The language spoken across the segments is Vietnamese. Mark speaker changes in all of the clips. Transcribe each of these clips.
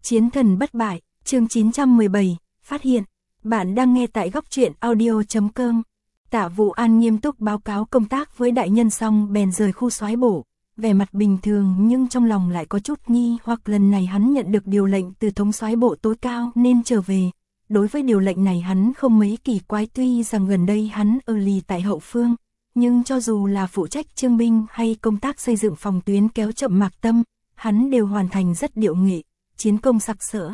Speaker 1: Chiến thần bất bại, chương 917, phát hiện. Bạn đang nghe tại góc truyện audio.com. Tạ Vũ An nghiêm túc báo cáo công tác với đại nhân xong bèn rời khu soái bộ, vẻ mặt bình thường nhưng trong lòng lại có chút nghi hoặc lần này hắn nhận được điều lệnh từ thống soái bộ tối cao nên trở về. Đối với điều lệnh này hắn không mấy kỳ quái, tuy rằng gần đây hắn ở lì tại hậu phương, nhưng cho dù là phụ trách trương binh hay công tác xây dựng phòng tuyến kéo chậm Mạc Tâm, hắn đều hoàn thành rất điệu nghệ, chiến công sặc sỡ.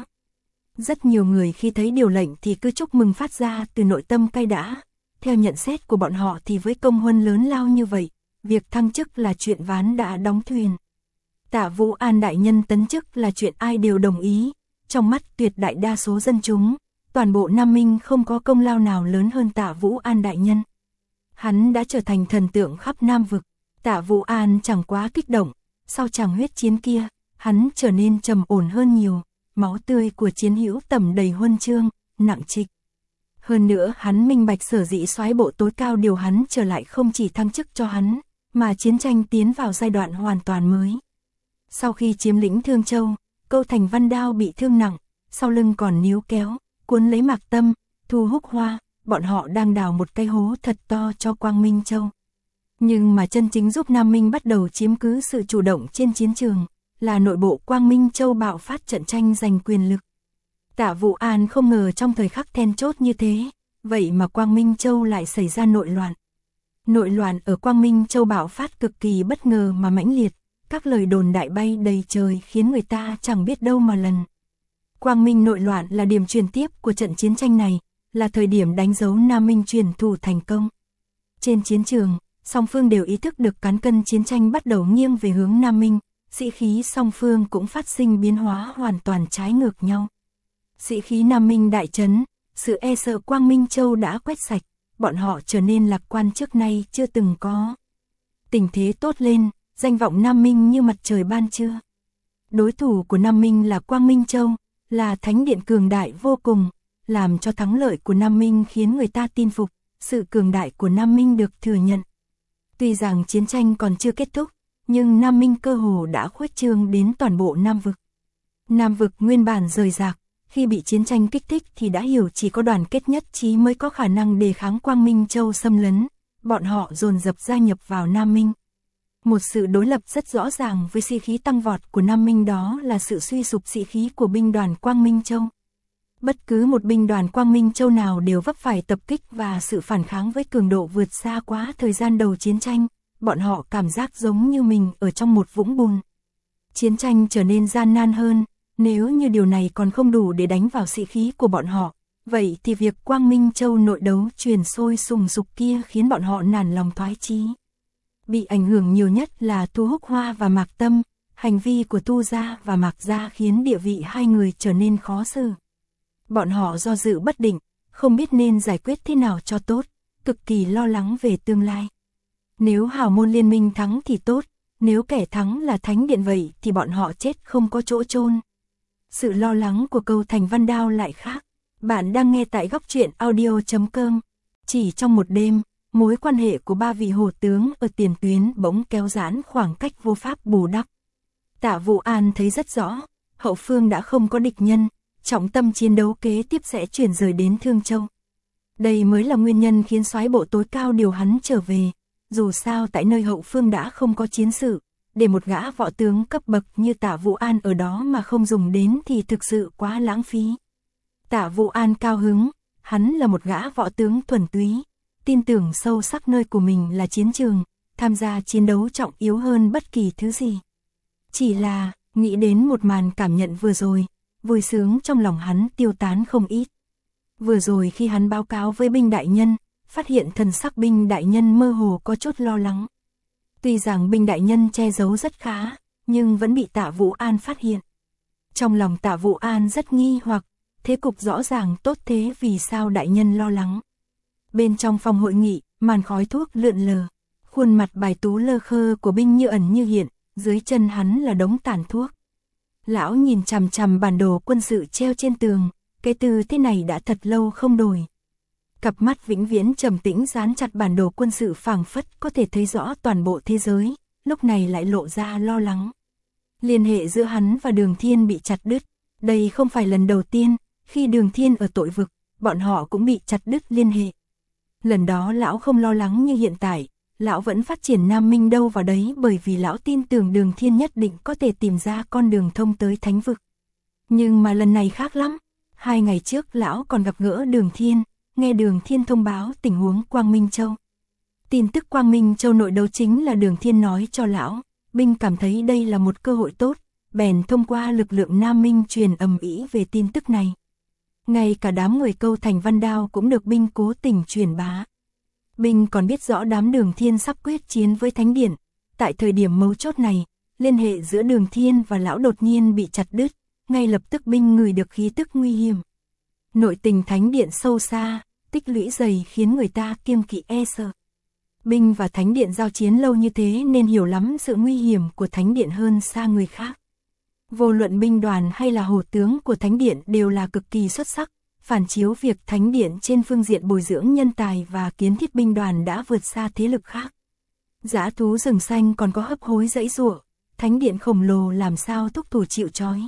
Speaker 1: Rất nhiều người khi thấy điều lệnh thì cứ chúc mừng phát ra từ nội tâm cay đã. Theo nhận xét của bọn họ thì với công huân lớn lao như vậy, việc thăng chức là chuyện ván đã đóng thuyền. Tạ Vũ An đại nhân tấn chức là chuyện ai đều đồng ý, trong mắt tuyệt đại đa số dân chúng, toàn bộ Nam Minh không có công lao nào lớn hơn Tạ Vũ An đại nhân. Hắn đã trở thành thần tượng khắp Nam vực. Tạ Vũ An chẳng quá kích động, sau tràng huyết chiến kia, hắn trở nên trầm ổn hơn nhiều, máu tươi của chiến hữu tẩm đầy huân chương, nặng trịch. Hơn nữa hắn minh bạch sở dĩ soái bộ tối cao điều hắn trở lại không chỉ thăng chức cho hắn, mà chiến tranh tiến vào giai đoạn hoàn toàn mới. Sau khi chiếm lĩnh Thương Châu, Câu Thành Văn Đao bị thương nặng, sau lưng còn níu kéo, cuốn lấy Mạc Tâm, Thu Húc Hoa, bọn họ đang đào một cái hố thật to cho Quang Minh Châu. Nhưng mà chân chính giúp Nam Minh bắt đầu chiếm cứ sự chủ động trên chiến trường, là nội bộ Quang Minh Châu bạo phát trận tranh giành quyền lực. Tạ Vũ An không ngờ trong thời khắc then chốt như thế, vậy mà Quang Minh Châu lại xảy ra nội loạn. Nội loạn ở Quang Minh Châu bạo phát cực kỳ bất ngờ mà mãnh liệt, các lời đồn đại bay đầy trời khiến người ta chẳng biết đâu mà lần. Quang Minh nội loạn là điểm truyền tiếp của trận chiến tranh này, là thời điểm đánh dấu Nam Minh truyền thủ thành công. Trên chiến trường, song phương đều ý thức được cán cân chiến tranh bắt đầu nghiêng về hướng Nam Minh, sĩ khí song phương cũng phát sinh biến hóa hoàn toàn trái ngược nhau. Sĩ khí Nam Minh đại chấn, sự e sợ Quang Minh Châu đã quét sạch, bọn họ trở nên lạc quan trước nay chưa từng có. Tình thế tốt lên, danh vọng Nam Minh như mặt trời ban trưa. Đối thủ của Nam Minh là Quang Minh Châu, là thánh điện cường đại vô cùng, làm cho thắng lợi của Nam Minh khiến người ta tin phục, sự cường đại của Nam Minh được thừa nhận. Tuy rằng chiến tranh còn chưa kết thúc, nhưng Nam Minh cơ hồ đã khuếch trương đến toàn bộ Nam vực. Nam vực nguyên bản rời rạc, khi bị chiến tranh kích thích thì đã hiểu chỉ có đoàn kết nhất trí mới có khả năng đề kháng Quang Minh Châu xâm lấn, bọn họ dồn dập gia nhập vào Nam Minh. Một sự đối lập rất rõ ràng với sĩ khí tăng vọt của Nam Minh, đó là sự suy sụp sĩ khí của binh đoàn Quang Minh Châu. Bất cứ một binh đoàn Quang Minh Châu nào đều vấp phải tập kích và sự phản kháng với cường độ vượt xa quá thời gian đầu chiến tranh, bọn họ cảm giác giống như mình ở trong một vũng bùn. Chiến tranh trở nên gian nan hơn, nếu như điều này còn không đủ để đánh vào sĩ khí của bọn họ, vậy thì việc Quang Minh Châu nội đấu truyền sôi sùng sục kia khiến bọn họ nản lòng thoái chí. Bị ảnh hưởng nhiều nhất là Thu Húc Hoa và Mạc Tâm, hành vi của Thu Gia và Mạc Gia khiến địa vị hai người trở nên khó xử. Bọn họ do dự bất định, không biết nên giải quyết thế nào cho tốt, cực kỳ lo lắng về tương lai. Nếu hào môn liên minh thắng thì tốt, nếu kẻ thắng là thánh điện vậy thì bọn họ chết không có chỗ chôn. Sự lo lắng của Câu Thành Văn Đao lại khác. Bạn đang nghe tại góc truyện audio.com. Chỉ trong một đêm, mối quan hệ của ba vị hổ tướng ở tiền tuyến bỗng kéo giãn khoảng cách vô pháp bù đắp. Tạ Vũ An thấy rất rõ, hậu phương đã không có địch nhân, trọng tâm chiến đấu kế tiếp sẽ chuyển rời đến Thương Châu. Đây mới là nguyên nhân khiến soái bộ tối cao điều hắn trở về. Dù sao tại nơi hậu phương đã không có chiến sự, để một gã võ tướng cấp bậc như Tạ Vũ An ở đó mà không dùng đến thì thực sự quá lãng phí. Tạ Vũ An cao hứng, hắn là một gã võ tướng thuần túy, tin tưởng sâu sắc nơi của mình là chiến trường, tham gia chiến đấu trọng yếu hơn bất kỳ thứ gì. Chỉ là, nghĩ đến một màn cảm nhận vừa rồi, vui sướng trong lòng hắn tiêu tán không ít. Vừa rồi khi hắn báo cáo với binh đại nhân, phát hiện thần sắc binh đại nhân mơ hồ có chút lo lắng. Tuy rằng binh đại nhân che giấu rất khá, nhưng vẫn bị Tạ Vũ An phát hiện. Trong lòng Tạ Vũ An rất nghi hoặc, thế cục rõ ràng tốt thế vì sao đại nhân lo lắng. Bên trong phòng hội nghị, màn khói thuốc lượn lờ, khuôn mặt bài tú lơ khơ của binh như ẩn như hiện, dưới chân hắn là đống tàn thuốc. Lão nhìn chằm chằm bản đồ quân sự treo trên tường, cái từ thế này đã thật lâu không đổi. Cặp mắt vĩnh viễn trầm tĩnh dán chặt bản đồ quân sự phảng phất có thể thấy rõ toàn bộ thế giới, lúc này lại lộ ra lo lắng. Liên hệ giữa hắn và Đường Thiên bị chặt đứt, Đây không phải lần đầu tiên, khi Đường Thiên ở tội vực, bọn họ cũng bị chặt đứt liên hệ. Lần đó lão không lo lắng như hiện tại, lão vẫn phát triển Nam Minh đâu vào đấy bởi vì lão tin tưởng Đường Thiên nhất định có thể tìm ra con đường thông tới thánh vực. Nhưng mà lần này khác lắm, 2 ngày trước lão còn gặp gỡ Đường Thiên, nghe Đường Thiên thông báo tình huống Quang Minh Châu. Tin tức Quang Minh Châu nội đấu chính là Đường Thiên nói cho lão, binh cảm thấy đây là một cơ hội tốt, bèn thông qua lực lượng Nam Minh truyền ầm ĩ về tin tức này. Ngay cả đám người Câu Thành Văn Đao cũng được binh cố tình truyền bá. Binh còn biết rõ đám Đường Thiên sắp quyết chiến với Thánh Điện, tại thời điểm mấu chốt này, liên hệ giữa Đường Thiên và lão đột nhiên bị chặt đứt, ngay lập tức binh ngửi được khí tức nguy hiểm. Nội tình Thánh Điện sâu xa, tích lũy dày khiến người ta kiêng kỵ e sợ. Binh và Thánh Điện giao chiến lâu như thế nên hiểu lắm sự nguy hiểm của Thánh Điện hơn xa người khác. Vô luận binh đoàn hay là hổ tướng của Thánh Điện đều là cực kỳ xuất sắc, phản chiếu việc Thánh Điện trên phương diện bồi dưỡng nhân tài và kiến thiết binh đoàn đã vượt xa thế lực khác. Dã thú rừng xanh còn có hấp hối giãy giụa, Thánh Điện khổng lồ làm sao thúc thủ chịu trói.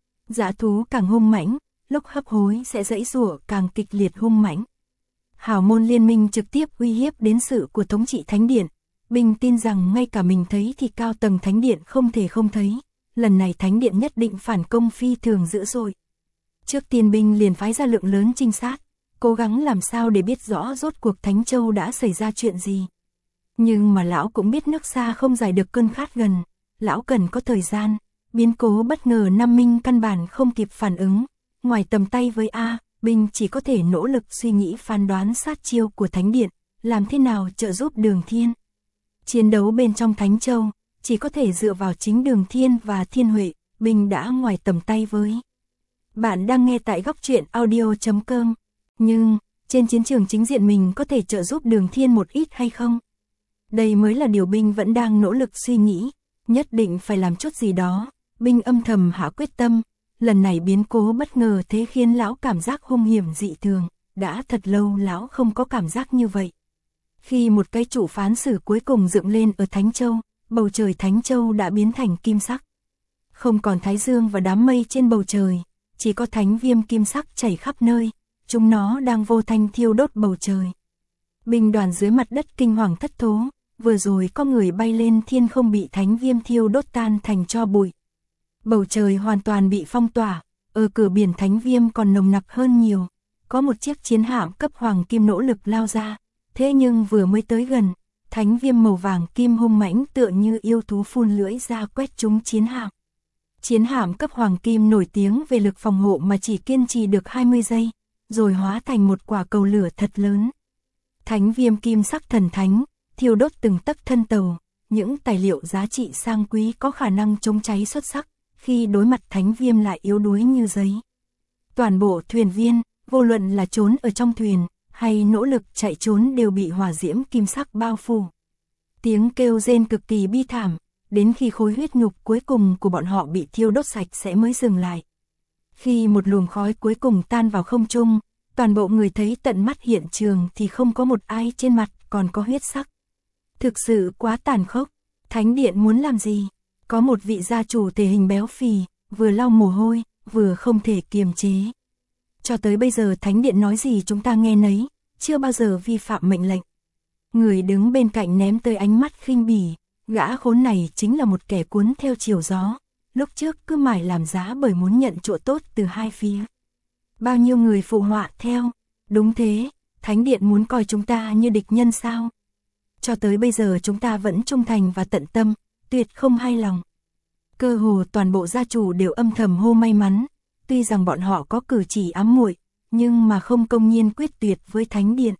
Speaker 1: Dã thú càng hung mãnh, lúc hấp hối sẽ giãy giụa càng kịch liệt hung mãnh. Hảo môn liên minh trực tiếp uy hiếp đến sự của thống trị Thánh Điện, binh tin rằng ngay cả mình thấy thì cao tầng Thánh Điện không thể không thấy, lần này Thánh Điện nhất định phản công phi thường dữ dội. Trước tiên binh liền phái ra lượng lớn trinh sát, cố gắng làm sao để biết rõ rốt cuộc Thánh Châu đã xảy ra chuyện gì. Nhưng mà lão cũng biết nước xa không giải được cơn khát gần, lão cần có thời gian, biến cố bất ngờ Nam Minh căn bản không kịp phản ứng, ngoài tầm tay với binh chỉ có thể nỗ lực suy nghĩ phán đoán sát chiêu của Thánh Điện, làm thế nào trợ giúp Đường Thiên. Chiến đấu bên trong Thánh Châu, chỉ có thể dựa vào chính Đường Thiên và Thiên Huệ, binh đã ngoài tầm tay với. Bạn đang nghe tại góc truyện audio.com, nhưng, trên chiến trường chính diện mình có thể trợ giúp Đường Thiên một ít hay không? Đây mới là điều binh vẫn đang nỗ lực suy nghĩ, nhất định phải làm chút gì đó, binh âm thầm hạ quyết tâm. Lần này biến cố bất ngờ thế khiến lão cảm giác hung hiểm dị thường, đã thật lâu lão không có cảm giác như vậy. Khi một cái trụ phán xử cuối cùng dựng lên ở Thánh Châu, bầu trời Thánh Châu đã biến thành kim sắc. Không còn thái dương và đám mây trên bầu trời, chỉ có thánh viêm kim sắc chảy khắp nơi, chúng nó đang vô thanh thiêu đốt bầu trời. Binh đoàn dưới mặt đất kinh hoàng thất thố, vừa rồi có người bay lên thiên không bị thánh viêm thiêu đốt tan thành tro bụi. Bầu trời hoàn toàn bị phong tỏa, ở cửa biển thánh viêm còn nồng nặc hơn nhiều, có một chiếc chiến hạm cấp hoàng kim nỗ lực lao ra, thế nhưng vừa mới tới gần, thánh viêm màu vàng kim hung mãnh tựa như yêu thú phun lưỡi ra quét trúng chiến hạm. Chiến hạm cấp hoàng kim nổi tiếng về lực phòng hộ mà chỉ kiên trì được 20 giây, rồi hóa thành một quả cầu lửa thật lớn. Thánh viêm kim sắc thần thánh, thiêu đốt từng tấc thân tàu, những tài liệu giá trị sang quý có khả năng chống cháy xuất sắc, khi đối mặt thánh viêm lại yếu đuối như giấy. Toàn bộ thuyền viên, vô luận là trốn ở trong thuyền, hay nỗ lực chạy trốn đều bị hỏa diễm kim sắc bao phủ. Tiếng kêu rên cực kỳ bi thảm, đến khi khối huyết nhục cuối cùng của bọn họ bị thiêu đốt sạch sẽ mới dừng lại. Khi một luồng khói cuối cùng tan vào không trung, toàn bộ người thấy tận mắt hiện trường thì không có một ai trên mặt còn có huyết sắc. Thực sự quá tàn khốc, Thánh Điện muốn làm gì? Có một vị gia chủ thể hình béo phì, vừa lau mồ hôi, vừa không thể kiềm chế. Cho tới bây giờ Thánh Điện nói gì chúng ta nghe nấy, chưa bao giờ vi phạm mệnh lệnh. Người đứng bên cạnh ném tới ánh mắt khinh bỉ, gã khốn này chính là một kẻ cuốn theo chiều gió, lúc trước cứ mải làm giá bởi muốn nhận chỗ tốt từ hai phía. Bao nhiêu người phụ họa theo, đúng thế, Thánh Điện muốn coi chúng ta như địch nhân sao? Cho tới bây giờ chúng ta vẫn trung thành và tận tâm, tuyệt không hai lòng. Cơ hồ toàn bộ gia chủ đều âm thầm hô may mắn, tuy rằng bọn họ có cử chỉ ám muội, nhưng mà không công nhiên quyết tuyệt với Thánh Điện.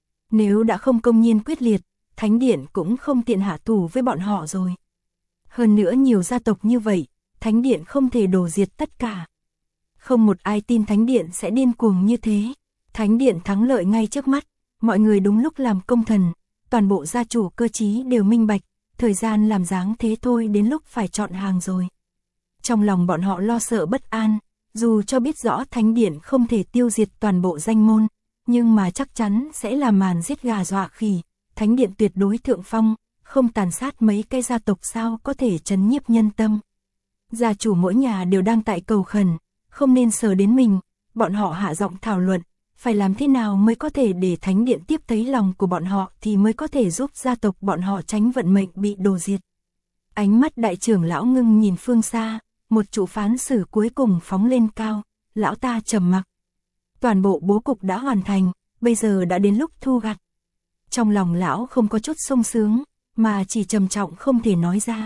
Speaker 1: Nếu đã không công nhiên quyết liệt, Thánh Điện cũng không tiện hạ thủ với bọn họ rồi. Hơn nữa nhiều gia tộc như vậy, Thánh Điện không thể đổ diệt tất cả. Không một ai tin Thánh Điện sẽ điên cuồng như thế. Thánh Điện thắng lợi ngay trước mắt, mọi người đúng lúc làm công thần, toàn bộ gia chủ cơ trí đều minh bạch, thời gian làm dáng thế thôi đến lúc phải chọn hàng rồi. Trong lòng bọn họ lo sợ bất an, dù cho biết rõ Thánh Điện không thể tiêu diệt toàn bộ danh môn, nhưng mà chắc chắn sẽ là màn giết gà dọa khỉ, Thánh Điện tuyệt đối thượng phong, không tàn sát mấy cái gia tộc sao có thể trấn nhiếp nhân tâm. Gia chủ mỗi nhà đều đang tại cầu khẩn, không nên sờ đến mình, bọn họ hạ giọng thảo luận, phải làm thế nào mới có thể để thánh điện tiếp thấy lòng của bọn họ thì mới có thể giúp gia tộc bọn họ tránh vận mệnh bị đổ diệt. Ánh mắt đại trưởng lão ngưng nhìn phương xa, một trụ phán xử cuối cùng phóng lên cao, lão ta trầm mặc. Toàn bộ bố cục đã hoàn thành, bây giờ đã đến lúc thu gặt. Trong lòng lão không có chút sung sướng, mà chỉ trầm trọng không thể nói ra.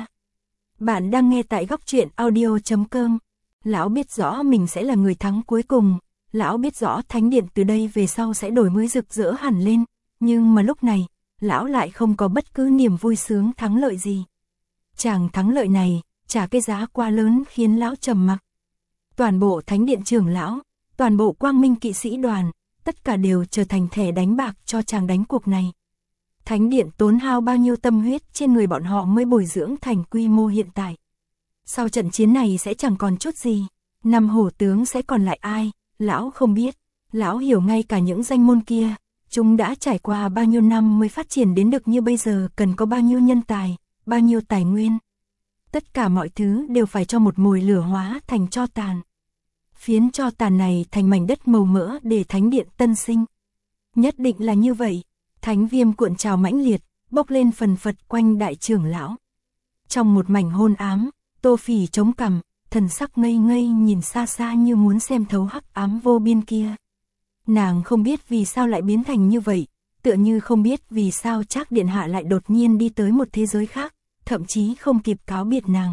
Speaker 1: Bạn đang nghe tại góc truyện audio.com. Lão biết rõ mình sẽ là người thắng cuối cùng, lão biết rõ thánh điện từ đây về sau sẽ đổi mới rực rỡ hẳn lên, nhưng mà lúc này, lão lại không có bất cứ niềm vui sướng thắng lợi gì. Chàng thắng lợi này, trả cái giá quá lớn khiến lão trầm mặc. Toàn bộ thánh điện trưởng lão, toàn bộ quang minh kỵ sĩ đoàn, tất cả đều trở thành thẻ đánh bạc cho chàng đánh cuộc này. Thánh điện tốn hao bao nhiêu tâm huyết trên người bọn họ mới bồi dưỡng thành quy mô hiện tại. Sau trận chiến này sẽ chẳng còn chút gì, năm hổ tướng sẽ còn lại ai, lão không biết. Lão hiểu ngay cả những danh môn kia, chúng đã trải qua bao nhiêu năm mới phát triển đến được như bây giờ, cần có bao nhiêu nhân tài, bao nhiêu tài nguyên. Tất cả mọi thứ đều phải cho một mồi lửa hóa thành tro tàn. Phiến tro tàn này thành mảnh đất màu mỡ để thánh điện tân sinh. Nhất định là như vậy. Thánh viêm cuộn trào mãnh liệt, bốc lên phần phật quanh đại trưởng lão. Trong một mảnh hôn ám, Tô Phỉ chống cằm, thần sắc ngây ngây nhìn xa xa như muốn xem thấu hắc ám vô biên kia. Nàng không biết vì sao lại biến thành như vậy, tựa như không biết vì sao Trác điện hạ lại đột nhiên đi tới một thế giới khác, thậm chí không kịp cáo biệt nàng.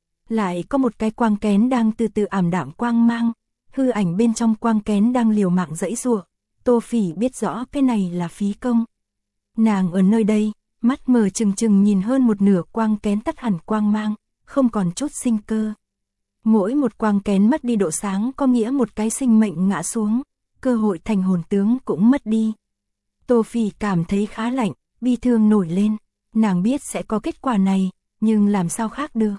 Speaker 1: Lại có một cái quang kén đang từ từ ảm đạm quang mang, hư ảnh bên trong quang kén đang liều mạng giãy giụa. Tô Phỉ biết rõ cái này là phí công. Nàng ở nơi đây, mắt mở trừng trừng nhìn hơn một nửa quang kén tắt hẳn quang mang, không còn chút sinh cơ. Mỗi một quang kén mất đi độ sáng có nghĩa một cái sinh mệnh ngã xuống, cơ hội thành hồn tướng cũng mất đi. Tô Phỉ cảm thấy khá lạnh, bi thương nổi lên, nàng biết sẽ có kết quả này, nhưng làm sao khác được.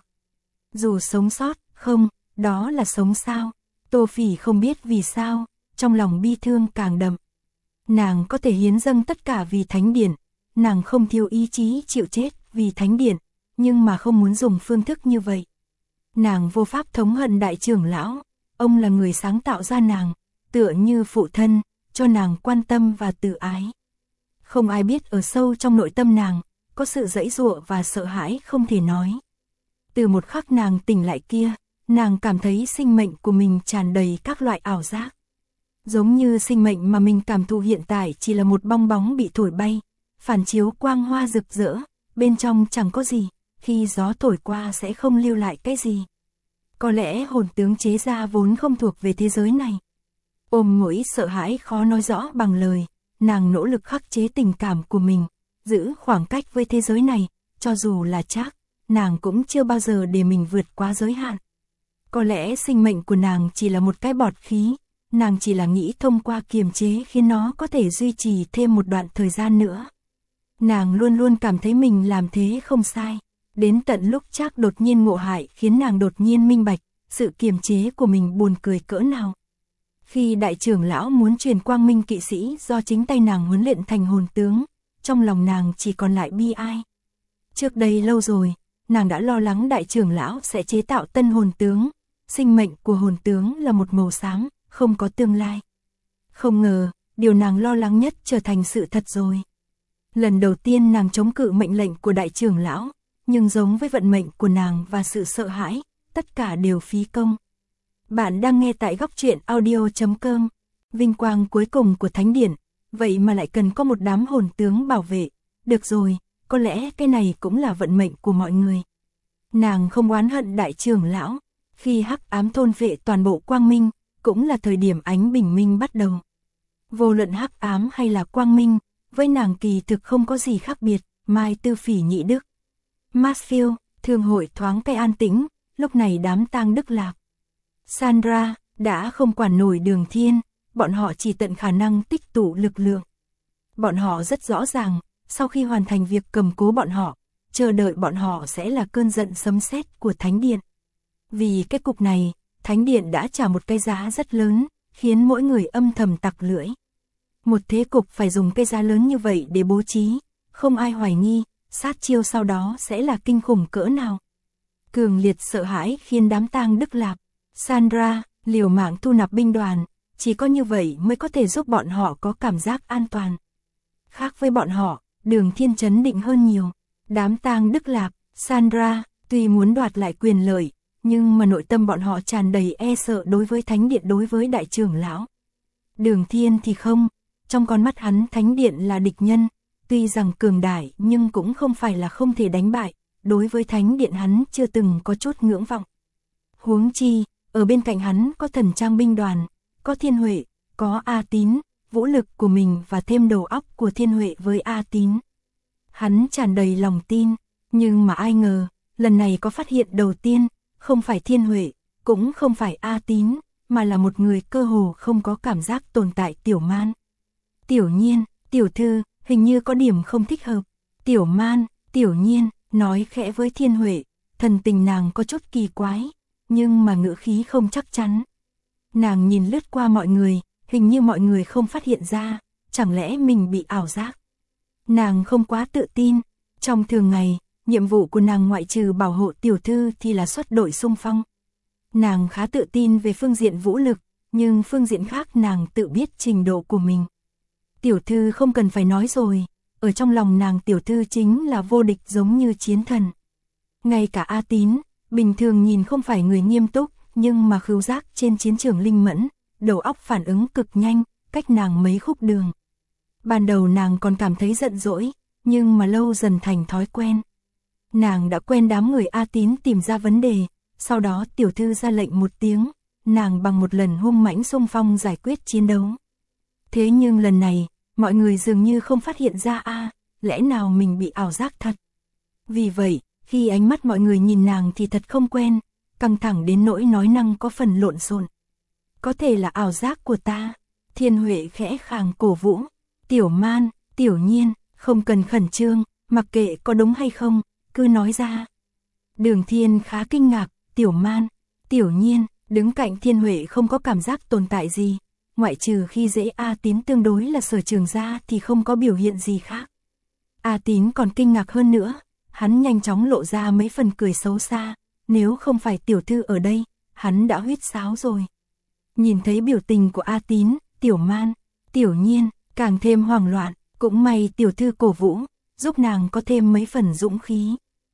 Speaker 1: Dù sống sót, không, đó là sống sao. Tô Phỉ không biết vì sao, trong lòng bi thương càng đậm. Nàng có thể hiến dâng tất cả vì thánh điện, nàng không thiếu ý chí chịu chết vì thánh điện, nhưng mà không muốn dùng phương thức như vậy. Nàng vô pháp thống hận đại trưởng lão, ông là người sáng tạo ra nàng, tựa như phụ thân, cho nàng quan tâm và tự ái. Không ai biết ở sâu trong nội tâm nàng, có sự giãy giụa và sợ hãi không thể nói. Từ một khắc nàng tỉnh lại kia, nàng cảm thấy sinh mệnh của mình tràn đầy các loại ảo giác. Giống như sinh mệnh mà mình cảm thụ hiện tại chỉ là một bong bóng bị thổi bay, phản chiếu quang hoa rực rỡ, bên trong chẳng có gì, khi gió thổi qua sẽ không lưu lại cái gì. Có lẽ hồn tướng chế ra vốn không thuộc về thế giới này. Ôm nỗi sợ hãi khó nói rõ bằng lời, nàng nỗ lực khắc chế tình cảm của mình, giữ khoảng cách với thế giới này, cho dù là Trác, nàng cũng chưa bao giờ để mình vượt quá giới hạn. Có lẽ sinh mệnh của nàng chỉ là một cái bọt khí, nàng chỉ là nghĩ thông qua kiềm chế khiến nó có thể duy trì thêm một đoạn thời gian nữa. Nàng luôn luôn cảm thấy mình làm thế không sai, đến tận lúc Trác đột nhiên ngộ hại khiến nàng đột nhiên minh bạch, sự kiềm chế của mình buồn cười cỡ nào. Khi đại trưởng lão muốn truyền quang minh kỵ sĩ do chính tay nàng huấn luyện thành hồn tướng, trong lòng nàng chỉ còn lại bi ai. Trước đây lâu rồi, nàng đã lo lắng đại trưởng lão sẽ chế tạo tân hồn tướng, sinh mệnh của hồn tướng là một màu xám, không có tương lai. Không ngờ, điều nàng lo lắng nhất trở thành sự thật rồi. Lần đầu tiên nàng chống cự mệnh lệnh của đại trưởng lão, nhưng giống với vận mệnh của nàng và sự sợ hãi, tất cả đều phí công. Bạn đang nghe tại góc truyện audio.com. Vinh quang cuối cùng của thánh điện, vậy mà lại cần có một đám hồn tướng bảo vệ. Được rồi, có lẽ cái này cũng là vận mệnh của mọi người. Nàng không oán hận đại trưởng lão, khi hắc ám thôn vệ toàn bộ quang minh, cũng là thời điểm ánh bình minh bắt đầu. Vô luận hắc ám hay là quang minh, với nàng kỳ thực không có gì khác biệt. Mai Tư Phỉ Nhị Đức, Mansfield, thương hội thoáng cái an tĩnh, lúc này đám tang Đức Lạc, Sandra, đã không quản nổi Đường Thiên, bọn họ chỉ tận khả năng tích tụ lực lượng. Bọn họ rất rõ ràng, sau khi hoàn thành việc cầm cố bọn họ, chờ đợi bọn họ sẽ là cơn giận sấm sét của Thánh Điện. Vì cái cục này, Thánh Điện đã trả một cái giá rất lớn, khiến mỗi người âm thầm tặc lưỡi. Một thế cục phải dùng cái giá lớn như vậy để bố trí, không ai hoài nghi, sát chiêu sau đó sẽ là kinh khủng cỡ nào. Cường liệt sợ hãi khiến đám tang Đức Lạc, Sandra, liều mạng thu nạp binh đoàn, chỉ có như vậy mới có thể giúp bọn họ có cảm giác an toàn. Khác với bọn họ, Đường Thiên trấn định hơn nhiều. Đám Tang Đức Lạc, Sandra, tuy muốn đoạt lại quyền lợi, nhưng mà nội tâm bọn họ tràn đầy e sợ đối với thánh điện, đối với đại trưởng lão. Đường Thiên thì không, trong con mắt hắn thánh điện là địch nhân, tuy rằng cường đại nhưng cũng không phải là không thể đánh bại, đối với thánh điện hắn chưa từng có chút ngưỡng vọng. Huống chi, ở bên cạnh hắn có Thần Trang binh đoàn, có Thiên Huệ, có A Tín, vũ lực của mình và thêm đầu óc của Thiên Huệ với A Tín. Hắn tràn đầy lòng tin, nhưng mà ai ngờ, lần này có phát hiện đầu tiên, không phải Thiên Huệ, cũng không phải A Tín, mà là một người cơ hồ không có cảm giác tồn tại, Tiểu Man. Tiểu Nhiên, tiểu thư, hình như có điểm không thích hợp. Tiểu Man, Tiểu Nhiên, nói khẽ với Thiên Huệ, thần tình nàng có chút kỳ quái, nhưng mà ngữ khí không chắc chắn. Nàng nhìn lướt qua mọi người, hình như mọi người không phát hiện ra, chẳng lẽ mình bị ảo giác. Nàng không quá tự tin, trong thường ngày, nhiệm vụ của nàng ngoại trừ bảo hộ tiểu thư thì là xuất đội xung phong. Nàng khá tự tin về phương diện vũ lực, nhưng phương diện khác nàng tự biết trình độ của mình. Tiểu thư không cần phải nói rồi, ở trong lòng nàng tiểu thư chính là vô địch, giống như chiến thần. Ngay cả A Tín, bình thường nhìn không phải người nghiêm túc, nhưng mà khứu giác trên chiến trường linh mẫn, đầu óc phản ứng cực nhanh, cách nàng mấy khúc đường. Ban đầu nàng còn cảm thấy giận dỗi, nhưng mà lâu dần thành thói quen. Nàng đã quen đám người A Tín tìm ra vấn đề, sau đó tiểu thư ra lệnh một tiếng, nàng bằng một lần hung mãnh xung phong giải quyết chiến đấu. Thế nhưng lần này, mọi người dường như không phát hiện ra lẽ nào mình bị ảo giác thật. Vì vậy, khi ánh mắt mọi người nhìn nàng thì thật không quen, căng thẳng đến nỗi nói năng có phần lộn xộn. Có thể là ảo giác của ta. Thiên Huệ khẽ khàng cổ vũ. Tiểu Man, Tiểu Nhiên, không cần khẩn trương, mặc kệ có đúng hay không, cứ nói ra. Đường Thiên khá kinh ngạc, Tiểu Man, Tiểu Nhiên, đứng cạnh Thiên Huệ không có cảm giác tồn tại gì, ngoại trừ khi dễ A Tín tương đối là sở trường ra thì không có biểu hiện gì khác. A Tín còn kinh ngạc hơn nữa, hắn nhanh chóng lộ ra mấy phần cười xấu xa, nếu không phải tiểu thư ở đây, hắn đã huýt sáo rồi. Nhìn thấy biểu tình của A Tín, Tiểu Man, Tiểu Nhiên, càng thêm hoảng loạn, cũng may tiểu thư cổ vũ, giúp nàng có thêm mấy phần dũng khí.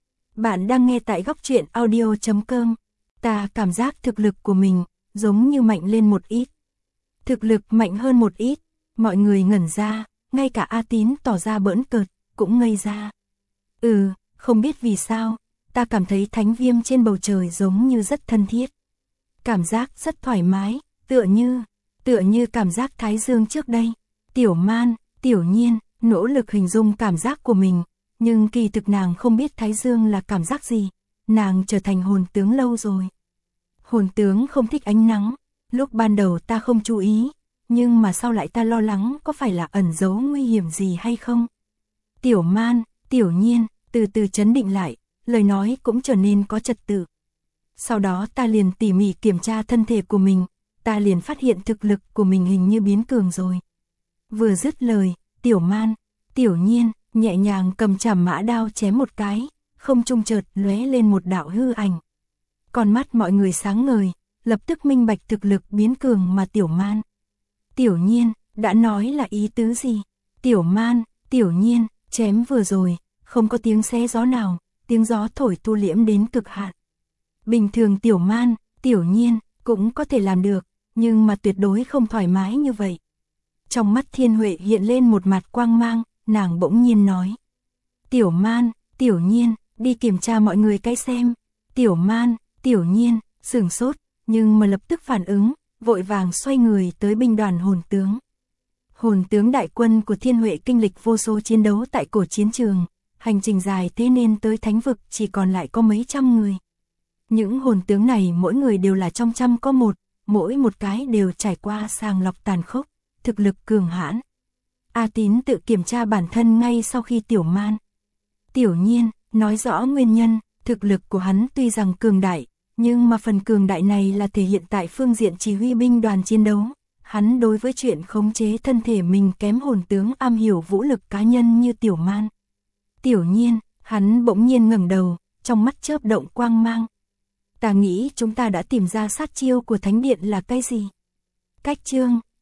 Speaker 1: Bạn đang nghe tại góc truyện audio.com. Ta cảm giác thực lực của mình, giống như mạnh lên một ít. Thực lực mạnh hơn một ít, mọi người ngẩn ra, ngay cả A Tín tỏ ra bỡn cợt, cũng ngây ra. Không biết vì sao, ta cảm thấy thánh viêm trên bầu trời giống như rất thân thiết. Cảm giác rất thoải mái, tựa như cảm giác Thái Dương trước đây. Tiểu Man, Tiểu Nhiên, nỗ lực hình dung cảm giác của mình, nhưng kỳ thực nàng không biết Thái Dương là cảm giác gì, nàng trở thành hồn tướng lâu rồi. Hồn tướng không thích ánh nắng, lúc ban đầu ta không chú ý, nhưng mà sau lại ta lo lắng có phải là ẩn giấu nguy hiểm gì hay không. Tiểu Man, Tiểu Nhiên, từ từ trấn định lại, lời nói cũng trở nên có trật tự. Sau đó ta liền tỉ mỉ kiểm tra thân thể của mình, ta liền phát hiện thực lực của mình hình như biến cường rồi. Vừa dứt lời, Tiểu Man, Tiểu Nhiên, nhẹ nhàng cầm chảm mã đao chém một cái, không trung chợt lóe lên một đạo hư ảnh. Con mắt mọi người sáng ngời, lập tức minh bạch thực lực biến cường mà Tiểu Man, Tiểu Nhiên đã nói là ý tứ gì. Tiểu Man, Tiểu Nhiên, chém vừa rồi, không có tiếng xé gió nào, tiếng gió thổi thu liễm đến cực hạn. Bình thường Tiểu Man, Tiểu Nhiên cũng có thể làm được, nhưng mà tuyệt đối không thoải mái như vậy. Trong mắt Thiên Huệ hiện lên một mặt quang mang, nàng bỗng nhiên nói. Tiểu Man, Tiểu Nhiên, đi kiểm tra mọi người cái xem. Tiểu Man, Tiểu Nhiên, sửng sốt, nhưng mà lập tức phản ứng, vội vàng xoay người tới binh đoàn hồn tướng. Hồn tướng đại quân của Thiên Huệ kinh lịch vô số chiến đấu tại cổ chiến trường, hành trình dài thế nên tới thánh vực chỉ còn lại có mấy trăm người. Những hồn tướng này mỗi người đều là trong trăm có một, mỗi một cái đều trải qua sàng lọc tàn khốc, thực lực cường hãn. A Tín tự kiểm tra bản thân ngay sau khi Tiểu Man, Tiểu Nhiên nói rõ nguyên nhân, thực lực của hắn tuy rằng cường đại, nhưng mà phần cường đại này là thể hiện tại phương diện chỉ huy binh đoàn chiến đấu. Hắn đối với chuyện khống chế thân thể mình kém hồn tướng am hiểu vũ lực cá nhân như Tiểu Man, Tiểu Nhiên. Hắn bỗng nhiên ngẩng đầu, trong mắt chớp động quang mang. Ta nghĩ chúng ta đã tìm ra sát chiêu của thánh điện là cái gì. Cách chương,